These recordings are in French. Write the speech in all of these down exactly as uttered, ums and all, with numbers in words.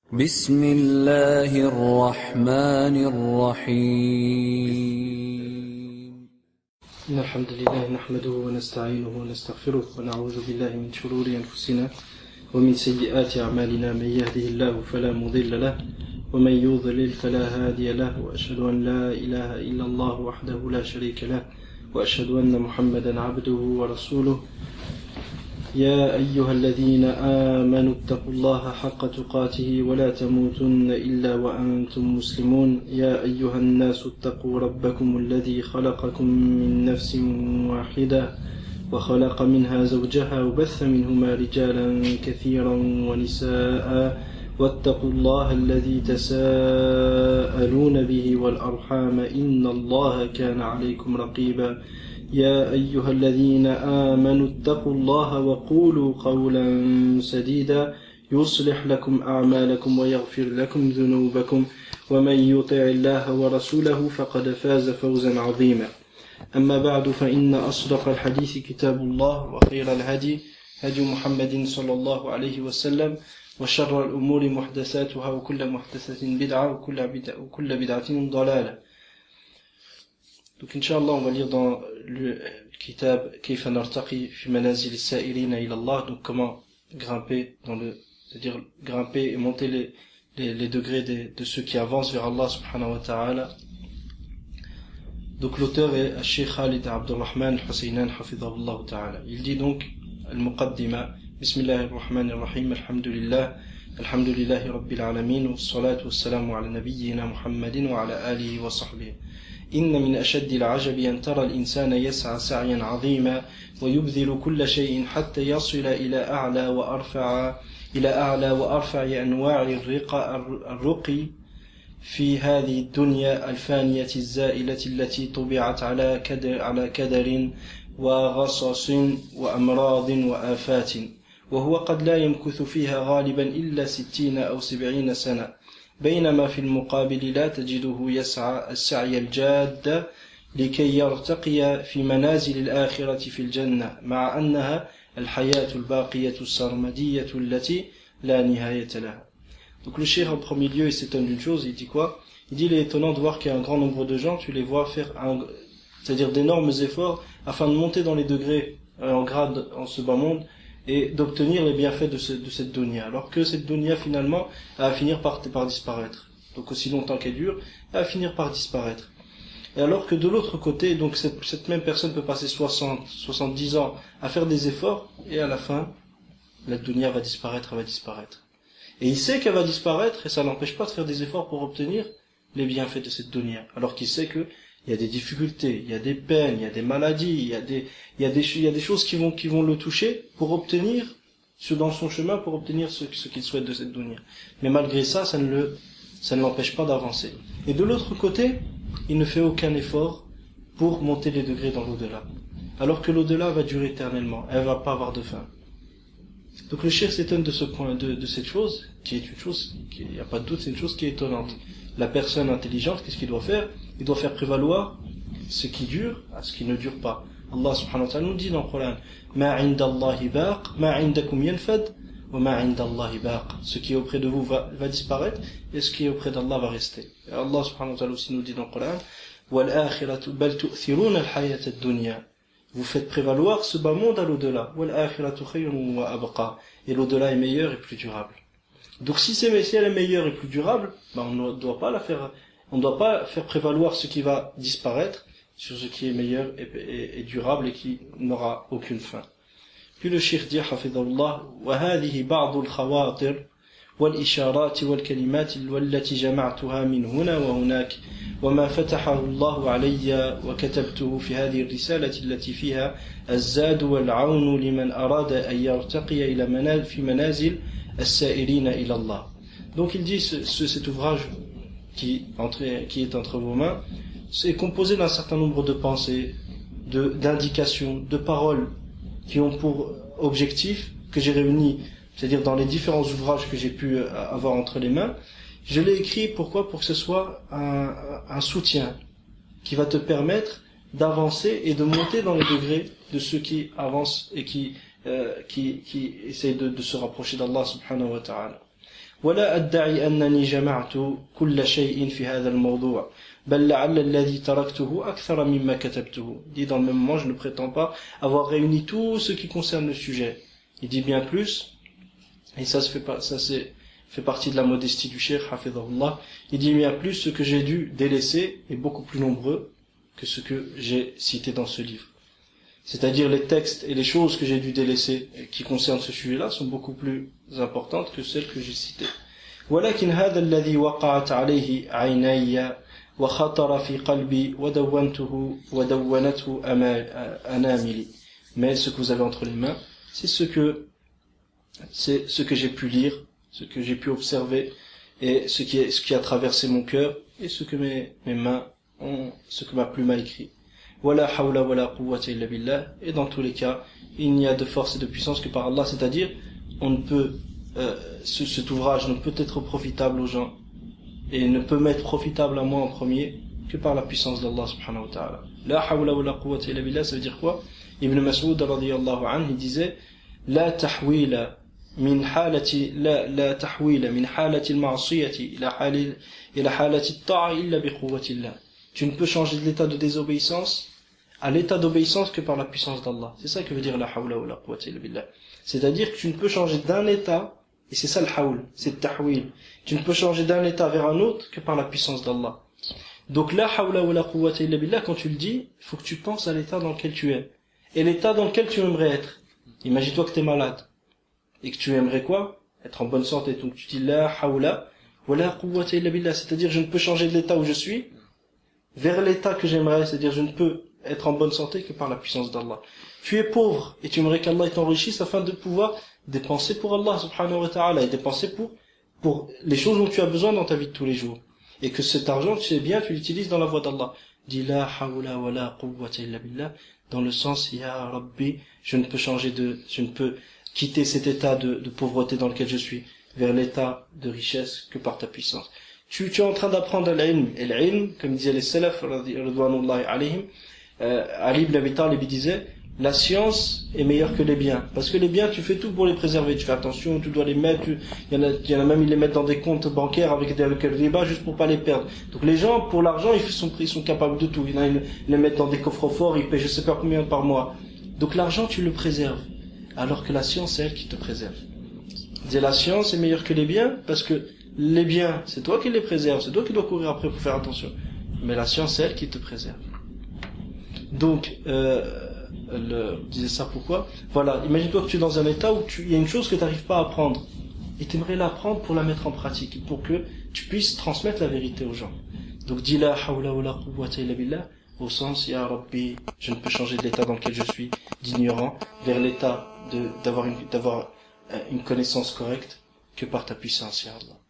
بسم الله الرحمن الرحيم إن الحمد لله نحمده ونستعينه ونستغفره ونعوذ بالله من شرور أنفسنا ومن سيئات أعمالنا. من يهده الله فلا مضل له ومن يضلل فلا هادي له، وأشهد أن لا إله إلا الله وحده لا شريك له، وأشهد أن محمدا عبده ورسوله. يا أيها الذين آمنوا اتقوا الله حق تقاته ولا تموتن إلا وأنتم مسلمون. يا أيها الناس اتقوا ربكم الذي خلقكم من نفس واحدة وخلق منها زوجها وبث منهما رجالا كثيرا ونساء، واتقوا الله الذي تساءلون به والأرحام إن الله كان عليكم رقيبا. يا أيها الذين آمنوا اتقوا الله وقولوا قولا سديدا يصلح لكم أعمالكم ويغفر لكم ذنوبكم، ومن يطع الله ورسوله فقد فاز فوزا عظيما. أما بعد، فإن أصدق الحديث كتاب الله، وخير الهدي هدي محمد صلى الله عليه وسلم، وشر الأمور محدثاتها وكل محدثة بدعة وكل بدعة, وكل بدعة ضلالة. Donc Inch'Allah, on va lire dans le kitab Kayfa nartaqi fi manazil as-sa'ilina ila Allah, donc comment grimper dans le, c'est-à-dire grimper et monter les, les, les degrés des, de ceux qui avancent vers Allah subhanahu wa ta'ala. Donc l'auteur est Al-Sheikh Khalid Abdurrahman Al-Husaynan hafidhahullah ta'ala. Il dit donc Al-Muqaddima, Bismillahir Rahmanir Rahim, Alhamdulillah, Alhamdulillahi Rabbil Alamin, Wassalatu wassalamu ala nabiyyina Muhammadin wa ala alihi wa sahbihi. إن من أشد العجب أن ترى الإنسان يسعى سعيا عظيما ويبذل كل شيء حتى يصل إلى أعلى وأرفع إلى أعلى وأرفع أنواع الرقي في هذه الدنيا الفانية الزائلة التي طبعت على كدر على كدر وغصص وأمراض وآفات، وهو قد لا يمكث فيها غالبا إلا ستين أو سبعين سنة، بينما في المقابل لا تجده يسعى السعي الجاد لكي يرتقي في منازل الآخرة في الجنة، مع أنها الحياة الباقية السرمدية التي لا نهاية لها. Donc le cheikh en premier lieu il s'étonne d'une chose, il dit quoi? Il dit il est étonnant de voir qu'il y a un grand nombre de gens, tu les vois faire un, c'est-à-dire d'énormes efforts afin de monter dans les degrés euh, en grade en ce bas monde et d'obtenir les bienfaits de, ce, de cette dunya, alors que cette dunya finalement va finir par, par disparaître. Donc aussi longtemps qu'elle dure, elle va finir par disparaître. Et alors que de l'autre côté, donc cette, cette même personne peut passer soixante, soixante-dix ans à faire des efforts, et à la fin, la dunya va disparaître, elle va disparaître. Et il sait qu'elle va disparaître, et ça n'empêche pas de faire des efforts pour obtenir les bienfaits de cette dunya, alors qu'il sait que il y a des difficultés, il y a des peines, il y a des maladies, il y a des, il y a des, il y a des choses qui vont, qui vont le toucher pour obtenir ce dans son chemin, pour obtenir ce, ce qu'il souhaite de cette dunya. Mais malgré ça, ça ne le, ça ne l'empêche pas d'avancer. Et de l'autre côté, il ne fait aucun effort pour monter les degrés dans l'au-delà. Alors que l'au-delà va durer éternellement, elle va pas avoir de fin. Donc le cheikh s'étonne de ce point, de, de cette chose, qui est une chose, il n'y a pas de doute, c'est une chose qui est étonnante. La personne intelligente, qu'est-ce qu'il doit faire? Il doit faire prévaloir ce qui dure à ce qui ne dure pas. Allah subhanahu wa ta'ala nous dit dans le Coran, Ma indallahi baq, ma indakum yanfad, wa ma indallahi baq. Ce qui est auprès de vous va, va disparaître, et ce qui est auprès d'Allah va rester. Et Allah subhanahu wa ta'ala aussi nous dit dans le Coran, Wal akhiratu bal tu'thiruna al-hayata ad-dunya. Vous faites prévaloir ce bas monde à l'au-delà. Wal akhiratu khayrun wa abqa. Et l'au-delà est meilleur et plus durable. Donc si c'est si elle est meilleure et plus durable, ben on ne doit pas la faire, on ne doit pas faire prévaloir ce qui va disparaître sur ce qui est meilleur et, et, et durable et qui n'aura aucune fin. Puis le cheikh dit hafidhahullah, wa hadhihi ba'd al-khawatir wal isharat wal kalimat allati jama'tuha min huna wa hunak wa ma fatahahu Allah alayya wa katabtuhu fi hadhihi ar-risalati allati fiha az-zad wal 'awn liman arada an yartaqiya ila manazil fi manazil as-sa'ilina ila Allah. Donc il dit ce, ce, cet ouvrage qui, entre, qui est entre vos mains, c'est composé d'un certain nombre de pensées, de, d'indications, de paroles qui ont pour objectif, que j'ai réuni, c'est-à-dire dans les différents ouvrages que j'ai pu avoir entre les mains. Je l'ai écrit, pourquoi? Pour que ce soit un, un soutien qui va te permettre d'avancer et de monter dans les degrés de ceux qui avancent et qui, euh, qui, qui essayent de, de se rapprocher d'Allah subhanahu wa ta'ala. ولا أدعي أنني جمعت كل شيء في هذا الموضوع بل لعل الذي تركته أكثر مما كتبته. Il dit dans le même moment, je ne prétends pas avoir réuni tout ce qui concerne le sujet. Il dit bien plus, et ça se fait pas, ça c'est fait partie de la modestie du cheikh hafidhahullah. Il dit bien plus, ce que j'ai dû délaisser est beaucoup plus nombreux que ce que j'ai cité dans ce livre. C'est-à-dire les textes et les choses que j'ai dû délaisser qui concernent ce sujet-là sont beaucoup plus importantes que celles que j'ai citées. ولكن هذا الذي وقعت عليه عيني وخطر في قلبي ودونته ودونته أناملي. Mais ce que vous avez entre les mains, c'est ce que c'est ce que j'ai pu lire, ce que j'ai pu observer, et ce qui est, ce qui a traversé mon cœur, et ce que mes, mes mains ont, ce que ma plume a écrit. Wala hawla wala quwwata illa billah. Et dans tous les cas, il n'y a de force et de puissance que par Allah, c'est-à-dire, on ne peut, euh, ce, cet ouvrage ne peut être profitable aux gens, et ne peut m'être profitable à moi en premier, que par la puissance d'Allah subhanahu wa ta'ala. La hawla wala quwwata illa billah, ça veut dire quoi? Ibn Mas'ud radiyallahu anhu, il disait, la tahwila من حالة لا لا تحويل من حالة المعصية إلى حال إلى حالة الطاعة إلا بقوة الله. Tu ne peux changer de l'état de désobéissance à l'état d'obéissance que par la puissance d'Allah. C'est ça que veut dire la hawla wa la quwwata illa billah. C'est-à-dire que tu ne peux changer d'un état, et c'est ça le hawl, c'est le tahwil. Tu ne peux changer d'un état vers un autre que par la puissance d'Allah. Donc la hawla wa la quwwata illa billah, quand tu le dis, il faut que tu penses à l'état dans lequel tu es. Et l'état dans lequel tu aimerais être. Imagine-toi que tu es malade. Et que tu aimerais quoi? Être en bonne santé. Donc tu dis la hawla wa la quwwata illa billah, c'est-à-dire je ne peux changer de l'état où je suis vers l'état que j'aimerais, c'est-à-dire je ne peux être en bonne santé que par la puissance d'Allah. Tu es pauvre et tu aimerais qu'Allah t'enrichisse afin de pouvoir dépenser pour Allah subhanahu wa ta'ala et dépenser pour pour les choses dont tu as besoin dans ta vie de tous les jours. Et que cet argent, tu sais bien, tu l'utilises dans la voie d'Allah. Dis la hawla wa la quwwata illa billah dans le sens ya Rabbi, je ne peux changer de je ne peux quitter cet état de, de pauvreté dans lequel je suis vers l'état de richesse que par ta puissance. Tu, tu es en train d'apprendre l'ilm. Et l'ilm, comme disaient les salaf, radwanullahi alayhim, euh, Ali ibn Abi Talib disait, la science est meilleure que les biens. Parce que les biens, tu fais tout pour les préserver. Tu fais attention, tu dois les mettre. Tu, il y en a, il y en a même, ils les mettent dans des comptes bancaires avec des riba juste pour pas les perdre. Donc les gens, pour l'argent, ils sont, ils sont capables de tout. Il y en a, ils les mettent dans des coffres forts, ils paient je sais pas combien par mois. Donc l'argent, tu le préserves. Alors que la science, c'est elle qui te préserve. Dire la science est meilleure que les biens, parce que les biens, c'est toi qui les préserves, c'est toi qui dois courir après pour faire attention. Mais la science, c'est elle qui te préserve. Donc, euh, le, je disais ça pourquoi? Voilà, imagine-toi que tu es dans un état où tu, il y a une chose que tu n'arrives pas à apprendre. Et tu aimerais l'apprendre pour la mettre en pratique, pour que tu puisses transmettre la vérité aux gens. Donc, dis la hawla wa la quwwata illa billah, au sens, ya Rabbi, je ne peux changer de l'état dans lequel je suis, d'ignorant, vers l'état de, d'avoir une, d'avoir une connaissance correcte, que par ta puissance, ya Allah.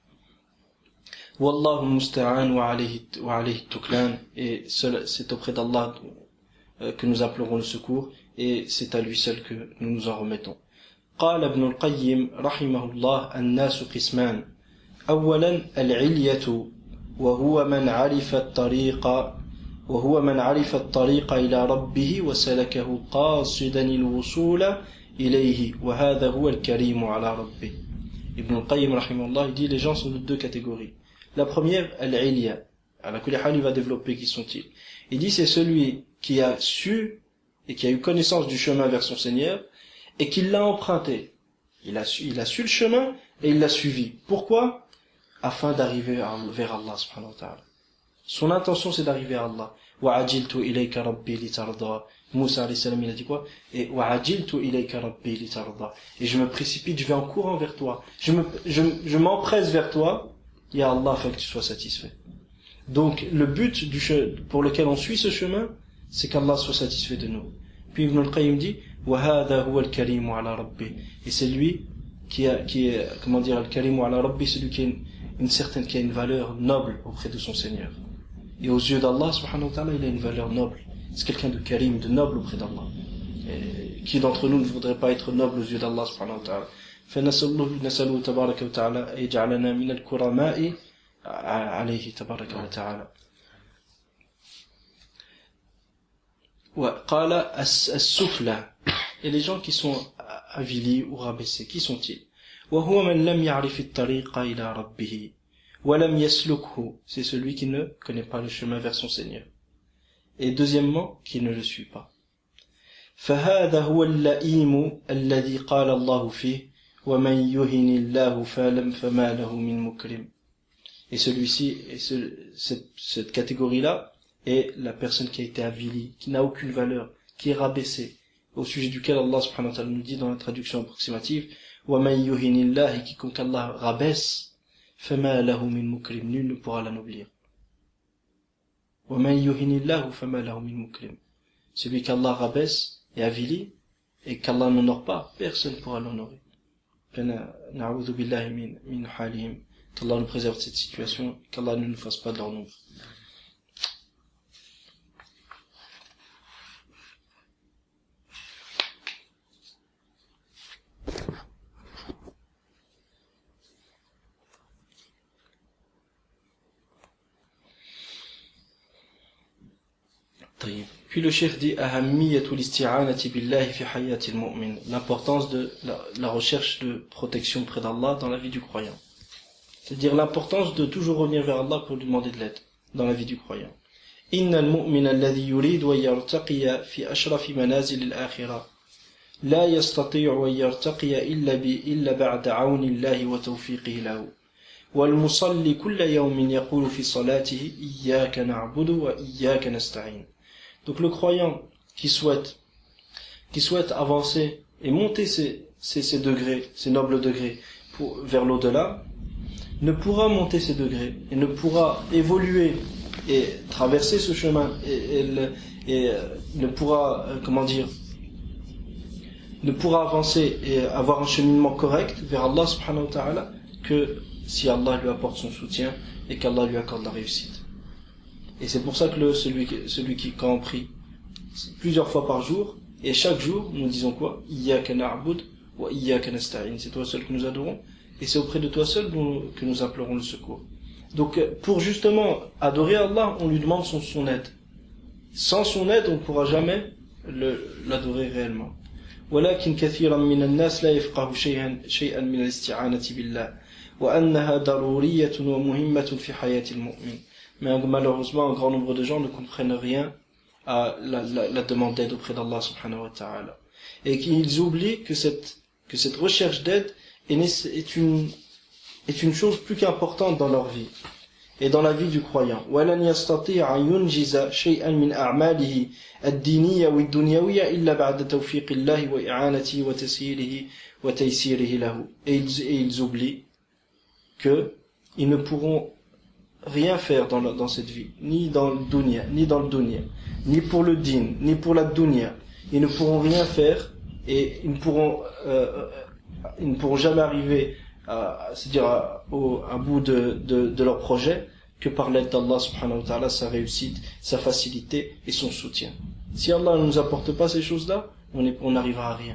Wallahu musta'an wa alayhi, wa alayhi tuklan, et seul, c'est auprès d'Allah que nous implorons le secours, et c'est à lui seul que nous nous en remettons. قال ابن القيم رحمه الله الناس قسمان أولا العلية وهو من عرف الطريق وهو من عرف الطريق إلى ربه وسلكه قاصدا الوصول إليه وهذا هو الكريم على ربه. Ibn al-Qayyim rahimahullah, il dit les gens sont de deux catégories. La première, al-ilya. À kulli hal, il va développer qui sont-ils. Il dit c'est celui qui a su et qui a eu connaissance du chemin vers son Seigneur et qui l'a emprunté. Il a su, il a su le chemin et il l'a suivi. Pourquoi? Afin d'arriver vers Allah subhanahu wa ta'ala. Son intention c'est d'arriver à Allah. وَعَجِلْتُ إِلَيْكَ رَبِّي لِتَرْضَى. Moussa alayhi salam il a dit quoi? Et وَعَجِلْتُ إِلَيْكَ رَبِّي لِتَرْضَى. Et je me précipite, je vais en courant vers toi. Je me, je, je m'empresse vers toi, ya Allah, afin que tu sois satisfait. Donc, le but du che, pour lequel on suit ce chemin, c'est qu'Allah soit satisfait de nous. Puis Ibn al-Qayyim dit, وَهَذَا هُوَ الْكَرِيمُ عَلَى رَبِّي. Et c'est lui qui a, qui est, comment dire, al-Karimu ala Rabbi, celui qui a une, une certaine, qui a une valeur noble auprès de son Seigneur. Et aux yeux d'Allah, subhanahu wa ta'ala, il a une valeur noble. C'est quelqu'un de karim, de noble auprès d'Allah. Et qui d'entre nous ne voudrait pas être noble aux yeux d'Allah, subhanahu wa ta'ala. فنسأله تبارك وتعالى يجعلنا من الكرماء عليه تبارك وتعالى. وقال السفلى. Et les gens qui sont avilis ou rabaissés, qui sont-ils? وهو من لم يعرف الطريق إلى ربه ولم يسلكه, c'est celui qui ne connaît pas le chemin vers son Seigneur. Et deuxièmement, qui ne le suit pas. فهذا هو اللئيم الذي قال الله فيه ومن يهن الله فلم فما له من مكرم. Et celui-ci, et ce, cette, cette catégorie-là, est la personne qui a été avilie, qui n'a aucune valeur, qui est rabaissée, au sujet duquel Allah subhanahu wa ta'ala nous dit dans la traduction approximative, وَمَنْ يُهِنِ اللَّهِ, et quiconque Allah rabaisse, فَمَا لَهُ مِنْ مُكْرِمٍ, nul ne pourra l'anoblir. وَمَنْ يُهِنِ اللَّهُ فَمَا لَهُ مِنْ مُكْرِمٍ. Celui qu'Allah rabaisse et avilie, et qu'Allah n'honore pas, personne ne pourra l'honorer. نَعُوذُ بِاللَّهِ مِنْ مِنْ حَالِهِمْ. Qu'Allah nous préserve de cette situation, qu'Allah ne nous fasse pas de leur nombre. Puis le cheikh dit l'importance de la, la recherche de protection près d'Allah dans la vie du croyant. C'est-à-dire l'importance de toujours revenir vers Allah pour lui demander de l'aide dans la vie du croyant. Inna al-mu'min alladhi yurid wa yartaqiya fi ashrafi manazil al-akhirah la yastati'u wa yartaqiya illa bi illa ba'da 'awni Allahi wa tawfiqihi lahu. Wal musalli kulla yawmin yaqulu fi salatihi iyyaka na'budu wa iyyaka nasta'in. Donc le croyant qui souhaite qui souhaite avancer et monter ses ses, ses degrés, ses nobles degrés pour, vers l'au-delà, ne pourra monter ces degrés et ne pourra évoluer et traverser ce chemin et, et, le, et euh, ne pourra euh, comment dire ne pourra avancer et avoir un cheminement correct vers Allah subhanahu wa ta'ala que si Allah lui apporte son soutien et qu'Allah lui accorde la réussite. Et c'est pour ça que le, celui, celui qui quand on prie plusieurs fois par jour et chaque jour nous disons quoi? Iyyaka na'bud wa iyyaka nasta'in, c'est toi seul que nous adorons et c'est auprès de toi seul que nous implorons le secours. Donc pour justement adorer Allah, on lui demande son, son aide. Sans son aide, on ne pourra jamais le, l'adorer réellement. ولكن كثيرا من الناس لا يفقه شيئا شيئا من الاستعانة بالله وأنها ضرورية ومهمة في حياة المؤمن. Mais malheureusement, un grand nombre de gens ne comprennent rien à la, la, la demande d'aide auprès d'Allah subhanahu wa ta'ala. Et qu'ils oublient que cette, que cette recherche d'aide est une, est une chose plus qu'importante dans leur vie et dans la vie du croyant. وَلَنْ يَسْتَطِيعَ أَنْ يُنْجِزَ شَيْئًا مِنْ أَعْمَالِهِ الدِّينِيَّةِ وَالدُّنْيَوِيَّةِ إِلَّا بَعْدَ تَوْفِيقِ اللَّهِ وَإِعَانَتِهِ وَتَسْهِيلِهِ وَتَيْسِيرِهِ لَهُ. Et ils, et ils oublient que ils ne pourront rien faire dans, la, dans cette vie, ni dans le dunya, ni dans le dunya, ni pour le din, ni pour la dunya. Ils ne pourront rien faire et ils ne pourront euh, ils ne pourront jamais arriver à, c'est-à-dire à, au, à bout de, de, de leur projet que par l'aide d'Allah subhanahu wa ta'ala, sa réussite, sa facilité et son soutien. Si Allah ne nous apporte pas ces choses-là, on n'arrivera à rien.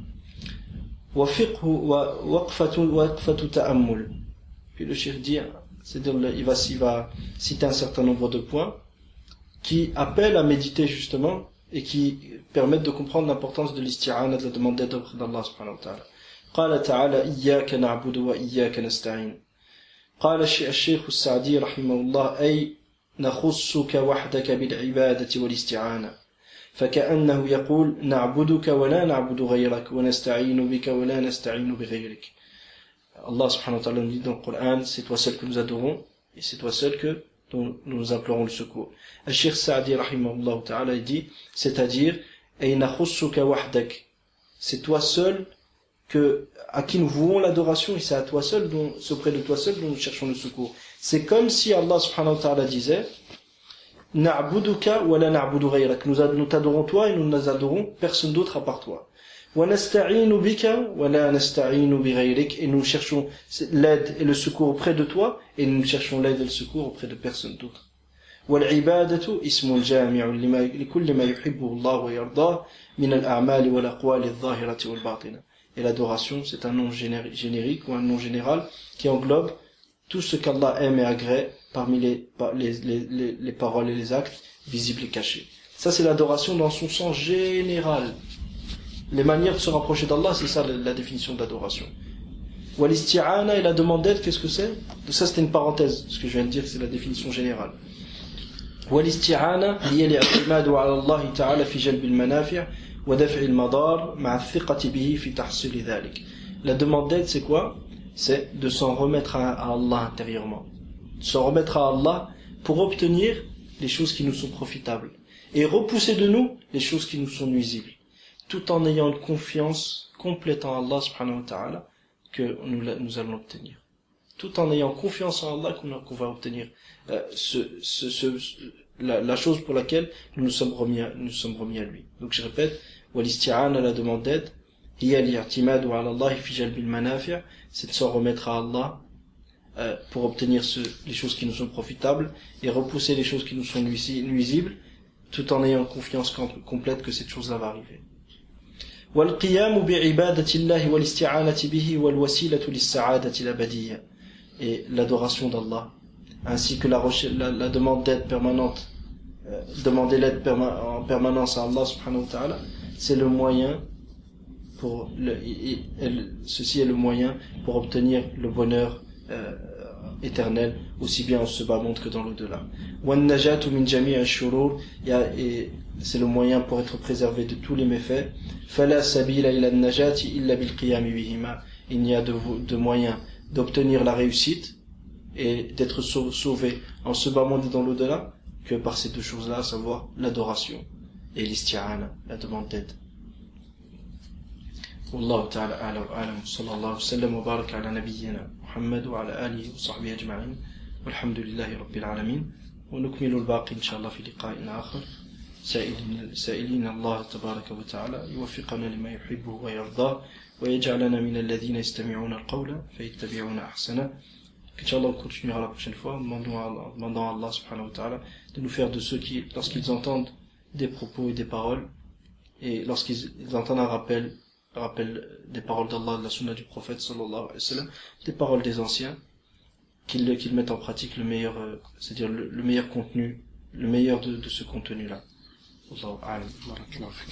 Puis le cheikh dit, c'est-à-dire il va, il va citer un certain nombre de points qui appellent à méditer justement et qui permettent de comprendre l'importance de l'isti'ana, de la demande d'aide auprès d'Allah subhanahu wa ta'ala. قال تعالى إياك نعبد وإياك نستعين. قال الشيخ السعدي رحمه الله أي نخصك وحدك بالعبادة والاستعانة فكأنه يقول نعبدك ولا نعبد غيرك ونستعين بك ولا نستعين بغيرك. Allah subhanahu wa ta'ala nous dit dans le Coran, c'est toi seul que nous adorons et c'est toi seul que dont nous implorons le secours. الشيخ السعدي رحمه الله تعالى dit, c'est-à-dire أي نخصك وحدك, c'est toi seul que, à qui nous vouons l'adoration et c'est à toi seul, dont, c'est auprès de toi seul dont nous cherchons le secours. C'est comme si Allah subhanahu wa ta'ala disait Na'buduka wa la na'budu ghayrak, nous, nous t'adorons toi et nous nous adorons personne d'autre à part toi. Wa nasta'inu bika wa la nasta'inu bi ghayrik, et nous cherchons l'aide et le secours auprès de toi et nous cherchons l'aide et le secours auprès de personne d'autre. Wal ibadatu ismun jami'un li kulli ma yuhibbu Allah wa yardah min al a'mali wal aqwali adh-dhahirati wal batina. Et l'adoration, c'est un nom générique ou un nom général qui englobe tout ce qu'Allah aime et agrée parmi les, les, les, les paroles et les actes visibles et cachés. Ça, c'est l'adoration dans son sens général. Les manières de se rapprocher d'Allah, c'est ça la, la définition de l'adoration. Wal-isti'ana et la demande d'aide, qu'est-ce que c'est? Ça c'était une parenthèse, ce que je viens de dire c'est la définition générale. Wal-isti'ana hiya li'i'timadu 'ala Allah ta'ala fi jalb al-manafi' wa daf'i al-madar ma'a thiqati bihi fi tahsil dhalik. La demande d'aide c'est quoi? C'est de s'en remettre à Allah intérieurement. De s'en remettre à Allah pour obtenir les choses qui nous sont profitables et repousser de nous les choses qui nous sont nuisibles, tout en ayant une confiance complète en Allah subhanahu wa ta'ala que nous, nous allons obtenir, tout en ayant confiance en Allah qu'on, qu'on va obtenir euh, ce, ce, ce, la, la chose pour laquelle nous nous sommes remis à, nous sommes remis à lui. Donc je répète, wal-isti'ana, la demande d'aide, hiya li'i'timadu 'ala Allah fi jalb al-manafi', c'est de s'en remettre à Allah euh, pour obtenir ce, les choses qui nous sont profitables et repousser les choses qui nous sont nuisibles, tout en ayant confiance complète que cette chose-là va arriver. والقيام بعبادة الله والاستعانة به والوسيلة للسعادة الأبدية, et l'adoration d'Allah ainsi que la, la, la demande d'aide permanente, euh, demander l'aide perma- en permanence à Allah subhanahu wa ta'ala, c'est le moyen pour le, et, et, ceci est le moyen pour obtenir le bonheur euh, éternel, aussi bien en ce bas monde que dans l'au-delà. وَالنَّجَاةُ مِنْ جَمِيعِ الشُّرُورِ, et c'est le moyen pour être préservé de tous les méfaits. فَلَا سَبِيلَ إِلَى النَّجَاةِ إِلَّا بِالْقِيَامِ بِهِمَا, il n'y a de, de moyen d'obtenir la réussite et d'être sauvé en ce bas monde et dans l'au-delà que par ces deux choses-là, à savoir l'adoration et l'isti'ana, la demande d'aide. والله تعالى أعلى وأعلم صلى الله وسلم وبارك على نبينا محمد وعلى آله وصحبه أجمعين والحمد لله رب العالمين ونكمل الباقي إن شاء الله في لقاء آخر سائلين, سائلين الله تبارك وتعالى يوفقنا لما يحبه ويرضاه ويجعلنا من الذين يستمعون القول فيتبعون أحسنه. Inch'Allah, on continuera la prochaine fois, demandons à Allah, demandant à Allah subhanahu wa ta'ala de nous faire de ceux qui, lorsqu'ils entendent des propos et des paroles, et lorsqu'ils entendent un rappel, rappel des paroles d'Allah, de la sunna du prophète sallallahu alayhi wa sallam, des paroles des anciens, qu'ils, qu'ils mettent en pratique le meilleur, euh, c'est-à-dire le, le meilleur contenu, le meilleur de, de ce contenu-là. Wallahu a'lam.